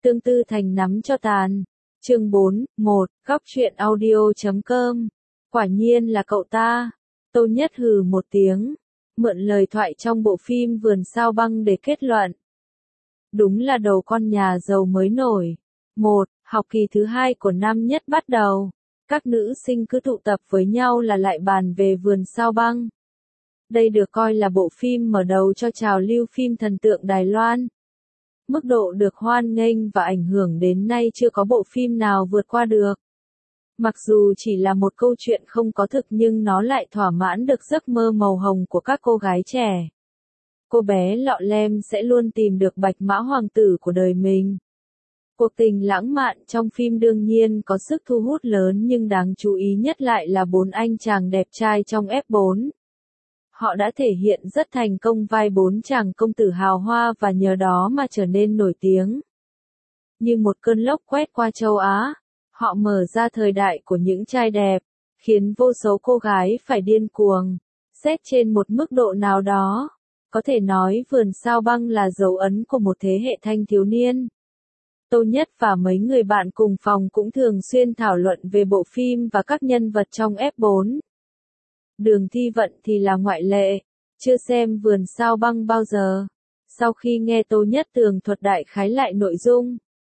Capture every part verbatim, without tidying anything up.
Tương tư thành nắm cho tàn. Chương bốn, một, góc truyện audio chấm com. Quả nhiên là cậu ta. Tô Nhất hừ một tiếng, mượn lời thoại trong bộ phim Vườn Sao Băng để kết luận. Đúng là đầu con nhà giàu mới nổi. Một, học kỳ thứ hai của năm nhất bắt đầu. Các nữ sinh cứ tụ tập với nhau là lại bàn về Vườn Sao Băng. Đây được coi là bộ phim mở đầu cho trào lưu phim thần tượng Đài Loan. Mức độ được hoan nghênh và ảnh hưởng đến nay chưa có bộ phim nào vượt qua được. Mặc dù chỉ là một câu chuyện không có thực nhưng nó lại thỏa mãn được giấc mơ màu hồng của các cô gái trẻ. Cô bé lọ lem sẽ luôn tìm được bạch mã hoàng tử của đời mình. Cuộc tình lãng mạn trong phim đương nhiên có sức thu hút lớn nhưng đáng chú ý nhất lại là bốn anh chàng đẹp trai trong ép bốn. Họ đã thể hiện rất thành công vai bốn chàng công tử hào hoa và nhờ đó mà trở nên nổi tiếng. Như một cơn lốc quét qua châu Á, họ mở ra thời đại của những trai đẹp, khiến vô số cô gái phải điên cuồng. Xét trên một mức độ nào đó, có thể nói Vườn Sao Băng là dấu ấn của một thế hệ thanh thiếu niên. Tô Nhất và mấy người bạn cùng phòng cũng thường xuyên thảo luận về bộ phim và các nhân vật trong ép bốn. Đường Thi Vận thì là ngoại lệ, chưa xem Vườn Sao Băng bao giờ. Sau khi nghe Tô Nhất tường thuật đại khái lại nội dung,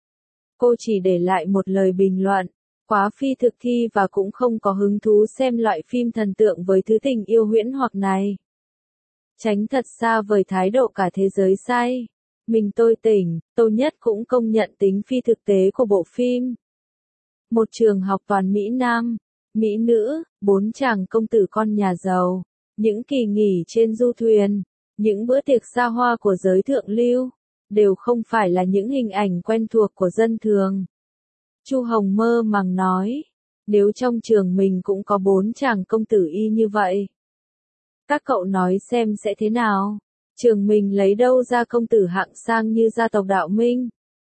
cô chỉ để lại một lời bình luận, quá phi thực thi và cũng không có hứng thú xem loại phim thần tượng với thứ tình yêu huyễn hoặc này. Tránh thật xa vời thái độ cả thế giới sai. Mình tôi tỉnh, Tô Nhất cũng công nhận tính phi thực tế của bộ phim. Một trường học toàn Mỹ Nam, Mỹ nữ, bốn chàng công tử con nhà giàu, những kỳ nghỉ trên du thuyền, những bữa tiệc xa hoa của giới thượng lưu, đều không phải là những hình ảnh quen thuộc của dân thường. Chu Hồng mơ màng nói, nếu trong trường mình cũng có bốn chàng công tử y như vậy, các cậu nói xem sẽ thế nào? Trường mình lấy đâu ra công tử hạng sang như gia tộc Đạo Minh?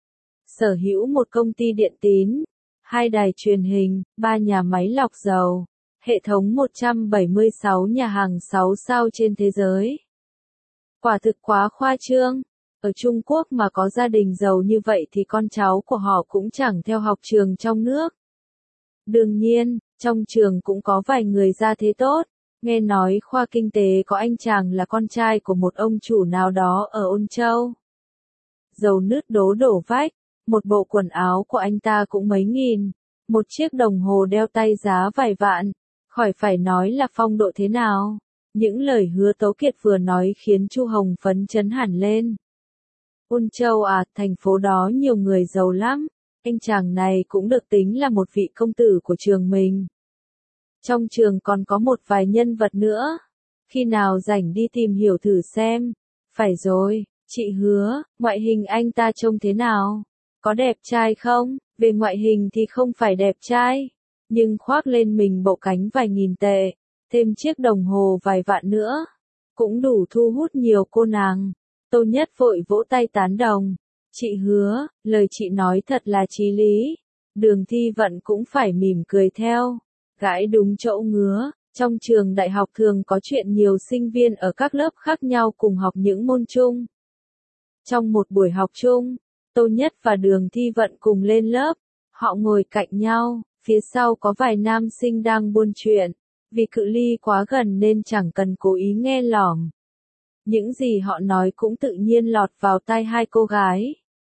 Sở hữu một công ty điện tín, hai đài truyền hình, ba nhà máy lọc dầu, hệ thống một trăm bảy mươi sáu nhà hàng sáu sao trên thế giới. Quả thực quá khoa trương. Ở Trung Quốc mà có gia đình giàu như vậy thì con cháu của họ cũng chẳng theo học trường trong nước. Đương nhiên, trong trường cũng có vài người gia thế tốt. Nghe nói khoa kinh tế có anh chàng là con trai của một ông chủ nào đó ở Ôn Châu. Dầu nứt đố đổ vách, một bộ quần áo của anh ta cũng mấy nghìn, một chiếc đồng hồ đeo tay giá vài vạn, khỏi phải nói là phong độ thế nào. Những lời hứa Tố Kiệt vừa nói khiến Chu Hồng phấn chấn hẳn lên. Ôn Châu à, thành phố đó nhiều người giàu lắm, anh chàng này cũng được tính là một vị công tử của trường mình. Trong trường còn có một vài nhân vật nữa. Khi nào rảnh đi tìm hiểu thử xem. Phải rồi, chị hứa, ngoại hình anh ta trông thế nào? Có đẹp trai không? Về ngoại hình thì không phải đẹp trai. Nhưng khoác lên mình bộ cánh vài nghìn tệ, thêm chiếc đồng hồ vài vạn nữa, cũng đủ thu hút nhiều cô nàng. Tô Nhất vội vỗ tay tán đồng. Chị hứa, lời chị nói thật là chí lý. Đường Thi Vận cũng phải mỉm cười theo. Gãi đúng chỗ ngứa, trong trường đại học thường có chuyện nhiều sinh viên ở các lớp khác nhau cùng học những môn chung. Trong một buổi học chung, Tô Nhất và Đường Thi Vận cùng lên lớp, họ ngồi cạnh nhau, phía sau có vài nam sinh đang buôn chuyện, vì cự ly quá gần nên chẳng cần cố ý nghe lỏm. Những gì họ nói cũng tự nhiên lọt vào tai hai cô gái.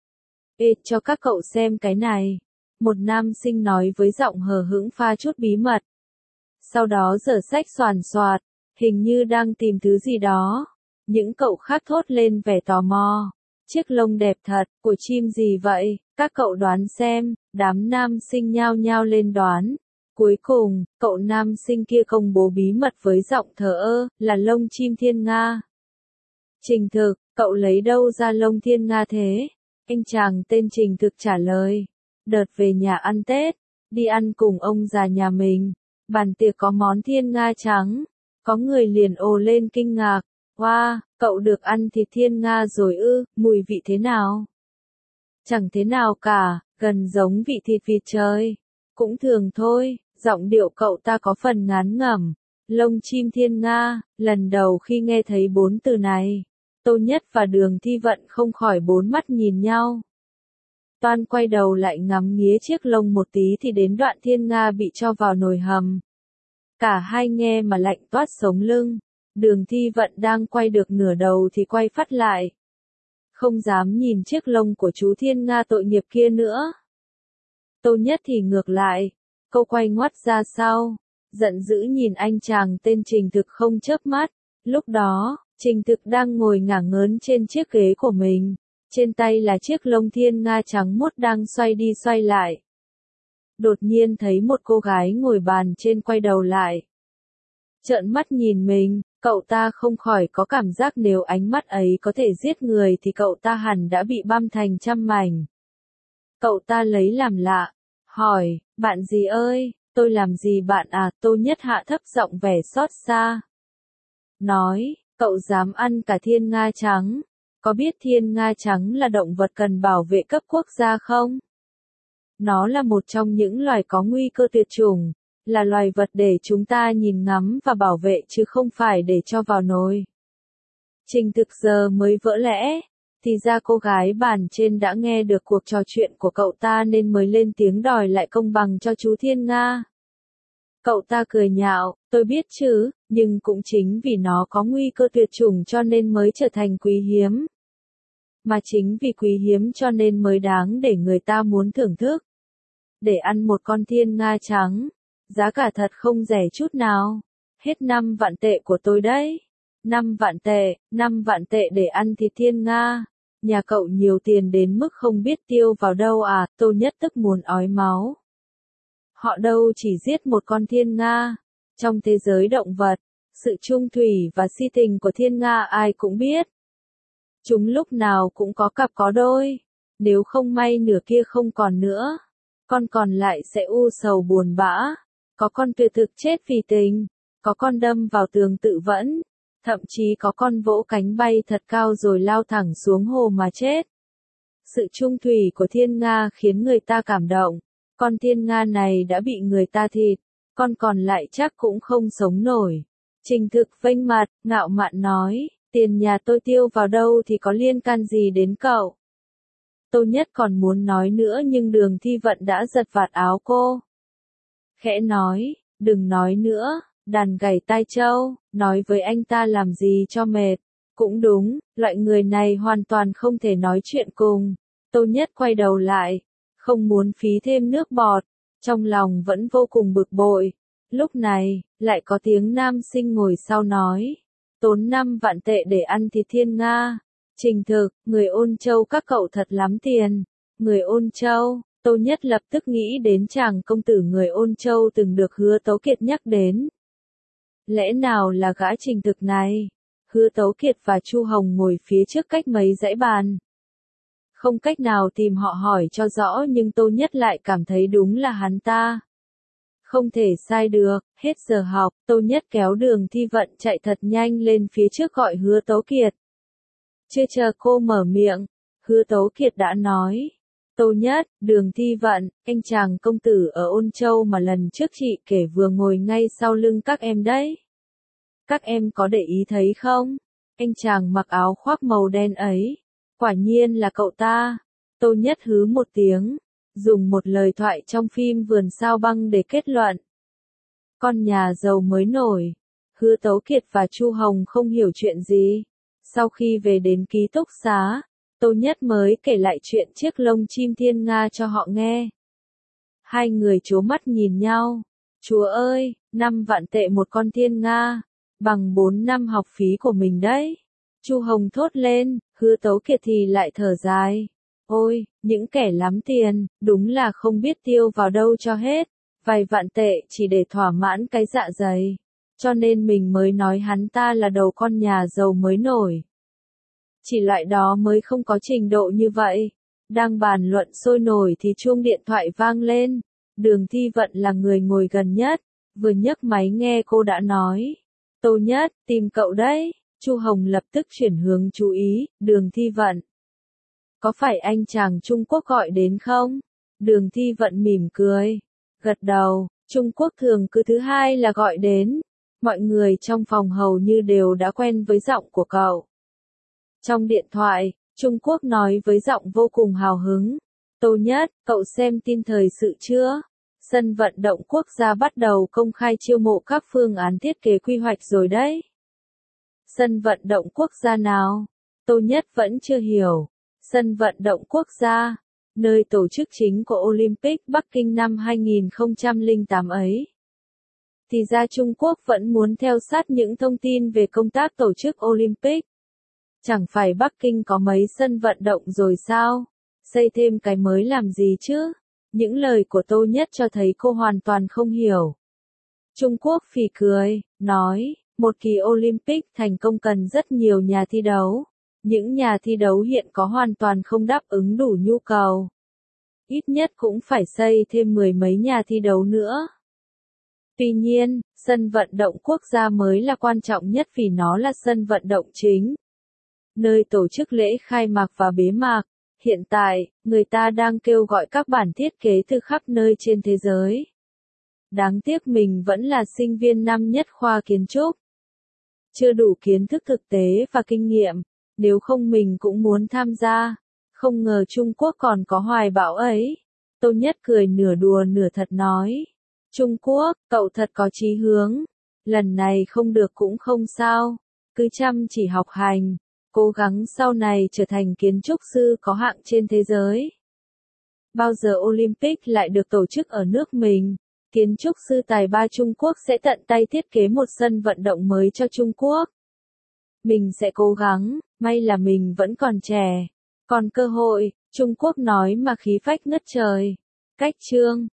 Ê, cho các cậu xem cái này. Một nam sinh nói với giọng hờ hững pha chút bí mật. Sau đó giở sách xoàn xoạt, hình như đang tìm thứ gì đó. Những cậu khác thốt lên vẻ tò mò. Chiếc lông đẹp thật, của chim gì vậy? Các cậu đoán xem, đám nam sinh nhao nhao lên đoán. Cuối cùng, cậu nam sinh kia công bố bí mật với giọng thờ ơ, là lông chim thiên nga. Trình Thực, cậu lấy đâu ra lông thiên nga thế? Anh chàng tên Trình Thực trả lời. Đợt về nhà ăn Tết, đi ăn cùng ông già nhà mình, bàn tiệc có món thiên nga trắng, có người liền ồ lên kinh ngạc, wow, cậu được ăn thịt thiên nga rồi ư, mùi vị thế nào? Chẳng thế nào cả, gần giống vị thịt vịt trời, cũng thường thôi, giọng điệu cậu ta có phần ngán ngẩm, lông chim thiên nga, lần đầu khi nghe thấy bốn từ này, Tô Nhất và Đường Thi Vận không khỏi bốn mắt nhìn nhau. Toan quay đầu lại ngắm nghía chiếc lông một tí thì đến Đoạn Thiên Nga bị cho vào nồi hầm. Cả hai nghe mà lạnh toát sống lưng. Đường Thi Vận đang quay được nửa đầu thì quay phát lại. Không dám nhìn chiếc lông của chú Thiên Nga tội nghiệp kia nữa. Tô Nhất thì ngược lại. Cô quay ngoắt ra sau. Giận dữ nhìn anh chàng tên Trình Thực không chớp mắt. Lúc đó, Trình Thực đang ngồi ngả ngớn trên chiếc ghế của mình. Trên tay là chiếc lông thiên nga trắng muốt đang xoay đi xoay lại. Đột nhiên thấy một cô gái ngồi bàn trên quay đầu lại. Trợn mắt nhìn mình, cậu ta không khỏi có cảm giác nếu ánh mắt ấy có thể giết người thì cậu ta hẳn đã bị băm thành trăm mảnh. Cậu ta lấy làm lạ, hỏi, bạn gì ơi, tôi làm gì bạn à? Tô Nhất hạ thấp giọng vẻ xót xa. Nói, cậu dám ăn cả thiên nga trắng. Có biết thiên nga trắng là động vật cần bảo vệ cấp quốc gia không? Nó là một trong những loài có nguy cơ tuyệt chủng, là loài vật để chúng ta nhìn ngắm và bảo vệ chứ không phải để cho vào nồi. Trình Thực giờ mới vỡ lẽ, thì ra cô gái bàn trên đã nghe được cuộc trò chuyện của cậu ta nên mới lên tiếng đòi lại công bằng cho chú Thiên Nga. Cậu ta cười nhạo, tôi biết chứ, nhưng cũng chính vì nó có nguy cơ tuyệt chủng cho nên mới trở thành quý hiếm. Mà chính vì quý hiếm cho nên mới đáng để người ta muốn thưởng thức. Để ăn một con thiên nga trắng, giá cả thật không rẻ chút nào. Hết năm vạn tệ của tôi đấy. Năm vạn tệ, năm vạn tệ để ăn thịt thiên nga. Nhà cậu nhiều tiền đến mức không biết tiêu vào đâu à? Tô Nhất tức muốn ói máu. Họ đâu chỉ giết một con thiên nga. Trong thế giới động vật, sự trung thủy và si tình của thiên nga ai cũng biết. Chúng lúc nào cũng có cặp có đôi. Nếu không may nửa kia không còn nữa, con còn lại sẽ u sầu buồn bã. Có con tuyệt thực chết vì tình, có con đâm vào tường tự vẫn, thậm chí có con vỗ cánh bay thật cao rồi lao thẳng xuống hồ mà chết. Sự trung thủy của thiên nga khiến người ta cảm động. Con thiên nga này đã bị người ta thịt, con còn lại chắc cũng không sống nổi. Trình Thực vênh mặt, ngạo mạn nói, tiền nhà tôi tiêu vào đâu thì có liên can gì đến cậu. Tô Nhất còn muốn nói nữa nhưng Đường Thi Vận đã giật vạt áo cô. Khẽ nói, đừng nói nữa, đàn gảy tai trâu, nói với anh ta làm gì cho mệt. Cũng đúng, loại người này hoàn toàn không thể nói chuyện cùng. Tô Nhất quay đầu lại, không muốn phí thêm nước bọt, trong lòng vẫn vô cùng bực bội. Lúc này, lại có tiếng nam sinh ngồi sau nói, tốn năm vạn tệ để ăn thịt thiên nga. Trình Thực, người Ôn Châu các cậu thật lắm tiền. Người Ôn Châu, Tô Nhất lập tức nghĩ đến chàng công tử người Ôn Châu từng được Hứa Tấu Kiệt nhắc đến. Lẽ nào là gã Trình Thực này? Hứa Tấu Kiệt và Chu Hồng ngồi phía trước cách mấy dãy bàn. Không cách nào tìm họ hỏi cho rõ nhưng Tô Nhất lại cảm thấy đúng là hắn ta. Không thể sai được, hết giờ học, Tô Nhất kéo Đường Thi Vận chạy thật nhanh lên phía trước gọi Hứa Tấu Kiệt. Chưa chờ cô mở miệng, Hứa Tấu Kiệt đã nói. Tô Nhất, Đường Thi Vận, anh chàng công tử ở Ôn Châu mà lần trước chị kể vừa ngồi ngay sau lưng các em đấy. Các em có để ý thấy không? Anh chàng mặc áo khoác màu đen ấy. Quả nhiên là cậu ta. Tô Nhất hứ một tiếng, dùng một lời thoại trong phim Vườn Sao Băng để kết luận. Con nhà giàu mới nổi. Hứa Tấu Kiệt và Chu Hồng không hiểu chuyện gì. Sau khi về đến ký túc xá, Tô Nhất mới kể lại chuyện chiếc lông chim thiên nga cho họ nghe. Hai người trố mắt nhìn nhau. Chúa ơi, năm vạn tệ một con thiên nga, bằng bốn năm học phí của mình đấy. Chu Hồng thốt lên, Hứa Tấu Kiệt thì lại thở dài. Ôi, những kẻ lắm tiền, đúng là không biết tiêu vào đâu cho hết. Vài vạn tệ chỉ để thỏa mãn cái dạ dày. Cho nên mình mới nói hắn ta là đầu con nhà giàu mới nổi. Chỉ loại đó mới không có trình độ như vậy. Đang bàn luận sôi nổi thì chuông điện thoại vang lên. Đường Thi Vận là người ngồi gần nhất, vừa nhấc máy nghe cô đã nói. Tô Nhất, tìm cậu đấy. Chu Hồng lập tức chuyển hướng chú ý, Đường Thi Vận. Có phải anh chàng Trung Quốc gọi đến không? Đường Thi Vận mỉm cười, gật đầu, Trung Quốc thường cứ thứ hai là gọi đến. Mọi người trong phòng hầu như đều đã quen với giọng của cậu. Trong điện thoại, Trung Quốc nói với giọng vô cùng hào hứng. Tô Nhất, cậu xem tin thời sự chưa? Sân vận động quốc gia bắt đầu công khai chiêu mộ các phương án thiết kế quy hoạch rồi đấy. Sân vận động quốc gia nào? Tô Nhất vẫn chưa hiểu. Sân vận động quốc gia, nơi tổ chức chính của Olympic Bắc Kinh năm hai không không tám ấy. Thì ra Trung Quốc vẫn muốn theo sát những thông tin về công tác tổ chức Olympic. Chẳng phải Bắc Kinh có mấy sân vận động rồi sao? Xây thêm cái mới làm gì chứ? Những lời của Tô Nhất cho thấy cô hoàn toàn không hiểu. Trung Quốc phì cười, nói, một kỳ Olympic thành công cần rất nhiều nhà thi đấu. Những nhà thi đấu hiện có hoàn toàn không đáp ứng đủ nhu cầu. Ít nhất cũng phải xây thêm mười mấy nhà thi đấu nữa. Tuy nhiên, sân vận động quốc gia mới là quan trọng nhất vì nó là sân vận động chính, nơi tổ chức lễ khai mạc và bế mạc. Hiện tại, người ta đang kêu gọi các bản thiết kế từ khắp nơi trên thế giới. Đáng tiếc mình vẫn là sinh viên năm nhất khoa kiến trúc. Chưa đủ kiến thức thực tế và kinh nghiệm, nếu không mình cũng muốn tham gia. Không ngờ Trung Quốc còn có hoài bão ấy. Tô Nhất cười nửa đùa nửa thật nói. Trung Quốc, cậu thật có chí hướng. Lần này không được cũng không sao. Cứ chăm chỉ học hành. Cố gắng sau này trở thành kiến trúc sư có hạng trên thế giới. Bao giờ Olympic lại được tổ chức ở nước mình? Kiến trúc sư tài ba Trung Quốc sẽ tận tay thiết kế một sân vận động mới cho Trung Quốc. Mình sẽ cố gắng, may là mình vẫn còn trẻ. Còn cơ hội, Trung Quốc nói mà khí phách ngất trời. Cách chương